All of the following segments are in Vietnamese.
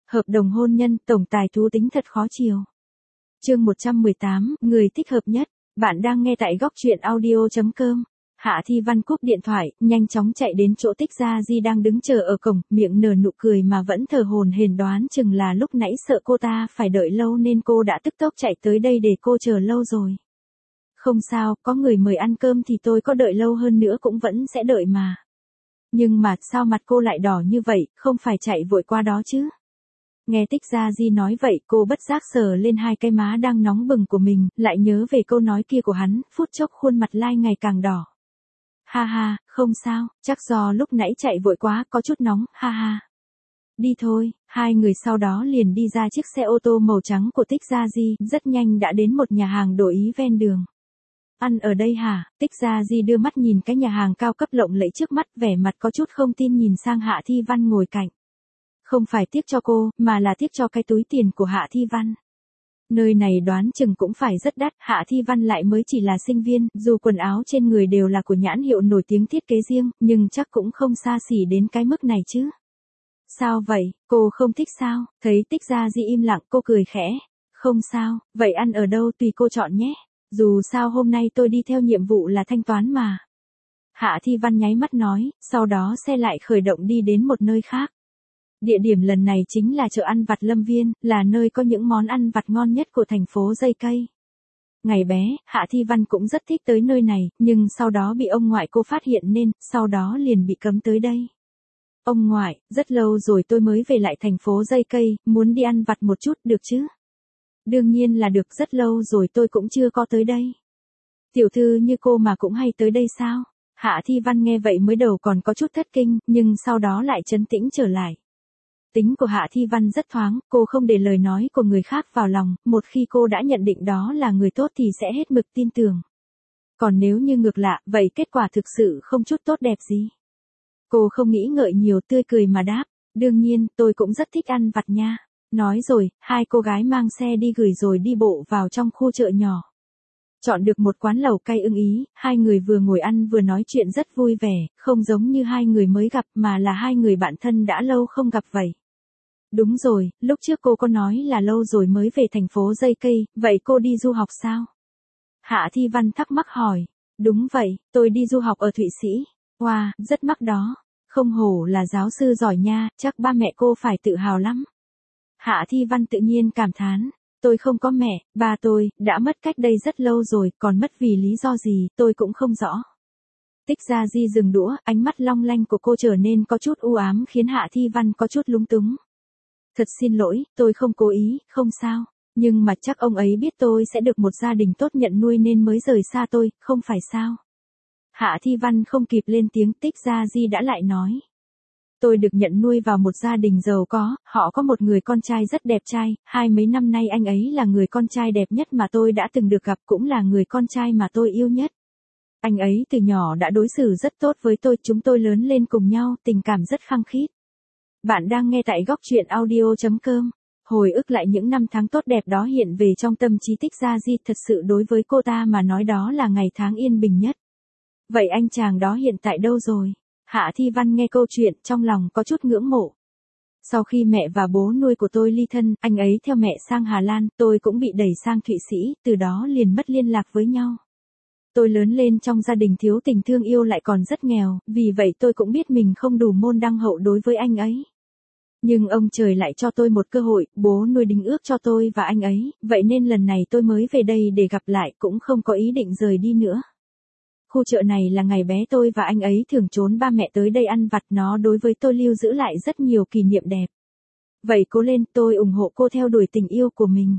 Hợp đồng hôn nhân, tổng tài thú tính thật khó chiều. Chương 118, người thích hợp nhất. Bạn đang nghe tại góc truyện audio.com. Hạ Thi Văn cúp điện thoại, nhanh chóng chạy đến chỗ Tích Gia Di đang đứng chờ ở cổng, miệng nở nụ cười mà vẫn thở hổn hển, đoán chừng là lúc nãy sợ cô ta phải đợi lâu nên cô đã tức tốc chạy tới đây để cô chờ lâu rồi. Không sao, có người mời ăn cơm thì tôi có đợi lâu hơn nữa cũng vẫn sẽ đợi mà. Nhưng mà sao mặt cô lại đỏ như vậy, không phải chạy vội qua đó chứ? Nghe Tích Gia Di nói vậy, cô bất giác sờ lên hai cái má đang nóng bừng của mình, lại nhớ về câu nói kia của hắn, phút chốc khuôn mặt lai ngày càng đỏ. Ha ha, không sao, chắc do lúc nãy chạy vội quá, có chút nóng, ha ha. Đi thôi, hai người sau đó liền đi ra chiếc xe ô tô màu trắng của Tích Gia Di, rất nhanh đã đến một nhà hàng đổi ý ven đường. Ăn ở đây hả? Tích Gia Di đưa mắt nhìn cái nhà hàng cao cấp lộng lẫy trước mắt, vẻ mặt có chút không tin nhìn sang Hạ Thi Văn ngồi cạnh. Không phải tiếc cho cô, mà là tiếc cho cái túi tiền của Hạ Thi Văn. Nơi này đoán chừng cũng phải rất đắt, Hạ Thi Văn lại mới chỉ là sinh viên, dù quần áo trên người đều là của nhãn hiệu nổi tiếng thiết kế riêng, nhưng chắc cũng không xa xỉ đến cái mức này chứ. Sao vậy, cô không thích sao? Thấy Tích Gia Di im lặng, cô cười khẽ. Không sao, vậy ăn ở đâu tùy cô chọn nhé. Dù sao hôm nay tôi đi theo nhiệm vụ là thanh toán mà. Hạ Thi Văn nháy mắt nói, sau đó xe lại khởi động đi đến một nơi khác. Địa điểm lần này chính là chợ ăn vặt Lâm Viên, là nơi có những món ăn vặt ngon nhất của thành phố Dây Cây. Ngày bé, Hạ Thi Văn cũng rất thích tới nơi này, nhưng sau đó bị ông ngoại cô phát hiện nên, sau đó liền bị cấm tới đây. Ông ngoại, rất lâu rồi tôi mới về lại thành phố Dây Cây, muốn đi ăn vặt một chút được chứ? Đương nhiên là được, rất lâu rồi tôi cũng chưa có tới đây. Tiểu thư như cô mà cũng hay tới đây sao? Hạ Thi Văn nghe vậy mới đầu còn có chút thất kinh, nhưng sau đó lại trấn tĩnh trở lại. Tính của Hạ Thi Văn rất thoáng, cô không để lời nói của người khác vào lòng, một khi cô đã nhận định đó là người tốt thì sẽ hết mực tin tưởng. Còn nếu như ngược lại, vậy kết quả thực sự không chút tốt đẹp gì. Cô không nghĩ ngợi nhiều, tươi cười mà đáp, đương nhiên, tôi cũng rất thích ăn vặt nha. Nói rồi, hai cô gái mang xe đi gửi rồi đi bộ vào trong khu chợ nhỏ. Chọn được một quán lẩu cay ưng ý, hai người vừa ngồi ăn vừa nói chuyện rất vui vẻ, không giống như hai người mới gặp mà là hai người bạn thân đã lâu không gặp vậy. Đúng rồi, lúc trước cô có nói là lâu rồi mới về thành phố Dây Cây, vậy cô đi du học sao? Hạ Thi Văn thắc mắc hỏi. Đúng vậy, tôi đi du học ở Thụy Sĩ. Wow, rất mắc đó. Không hổ là giáo sư giỏi nha, chắc ba mẹ cô phải tự hào lắm. Hạ Thi Văn tự nhiên cảm thán. Tôi không có mẹ, ba tôi đã mất cách đây rất lâu rồi, còn mất vì lý do gì, tôi cũng không rõ. Tích Gia Di dừng đũa, ánh mắt long lanh của cô trở nên có chút u ám khiến Hạ Thi Văn có chút lúng túng. Thật xin lỗi, tôi không cố ý, không sao. Nhưng mà chắc ông ấy biết tôi sẽ được một gia đình tốt nhận nuôi nên mới rời xa tôi, không phải sao? Hạ Thi Văn không kịp lên tiếng, Tích Gia Di đã lại nói. Tôi được nhận nuôi vào một gia đình giàu có, họ có một người con trai rất đẹp trai, mấy năm nay anh ấy là người con trai đẹp nhất mà tôi đã từng được gặp, cũng là người con trai mà tôi yêu nhất. Anh ấy từ nhỏ đã đối xử rất tốt với tôi, chúng tôi lớn lên cùng nhau, tình cảm rất khăng khít. Bạn đang nghe tại góc truyện audio.com. Hồi ức lại những năm tháng tốt đẹp đó hiện về trong tâm trí Tích Gia Di, thật sự đối với cô ta mà nói đó là ngày tháng yên bình nhất. Vậy anh chàng đó hiện tại đâu rồi? Hạ Thi Văn nghe câu chuyện trong lòng có chút ngưỡng mộ. Sau khi mẹ và bố nuôi của tôi ly thân, anh ấy theo mẹ sang Hà Lan, tôi cũng bị đẩy sang Thụy Sĩ, từ đó liền mất liên lạc với nhau. Tôi lớn lên trong gia đình thiếu tình thương yêu lại còn rất nghèo, vì vậy tôi cũng biết mình không đủ môn đăng hậu đối với anh ấy. Nhưng ông trời lại cho tôi một cơ hội, bố nuôi đính ước cho tôi và anh ấy, vậy nên lần này tôi mới về đây để gặp lại, cũng không có ý định rời đi nữa. Khu chợ này là ngày bé tôi và anh ấy thường trốn ba mẹ tới đây ăn vặt, nó đối với tôi lưu giữ lại rất nhiều kỷ niệm đẹp. Vậy cố lên, tôi ủng hộ cô theo đuổi tình yêu của mình.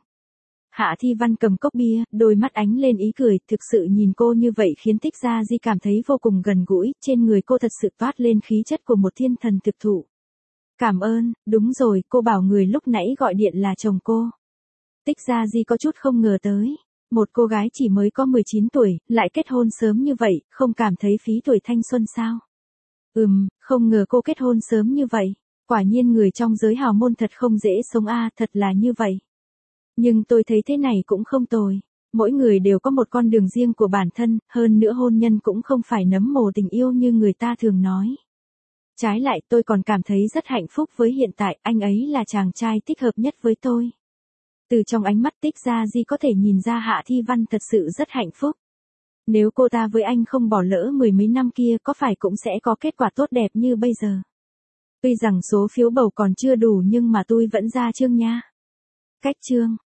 Hạ Thi Văn cầm cốc bia, đôi mắt ánh lên ý cười, thực sự nhìn cô như vậy khiến Tích Gia Di cảm thấy vô cùng gần gũi, trên người cô thật sự toát lên khí chất của một thiên thần thực thụ. Cảm ơn, đúng rồi, cô bảo người lúc nãy gọi điện là chồng cô. Tích Gia Di có chút không ngờ tới. Một cô gái chỉ mới có 19 tuổi, lại kết hôn sớm như vậy, không cảm thấy phí tuổi thanh xuân sao? Không ngờ cô kết hôn sớm như vậy. Quả nhiên người trong giới hào môn thật không dễ sống thật là như vậy. Nhưng tôi thấy thế này cũng không tồi. Mỗi người đều có một con đường riêng của bản thân, hơn nữa hôn nhân cũng không phải nấm mồ tình yêu như người ta thường nói. Trái lại tôi còn cảm thấy rất hạnh phúc với hiện tại, anh ấy là chàng trai thích hợp nhất với tôi. Từ trong ánh mắt Tích Gia Di có thể nhìn ra Hạ Thi Văn thật sự rất hạnh phúc. Nếu cô ta với anh không bỏ lỡ mười mấy năm kia có phải cũng sẽ có kết quả tốt đẹp như bây giờ. Tuy rằng số phiếu bầu còn chưa đủ nhưng mà tôi vẫn ra chương nha. Cách chương.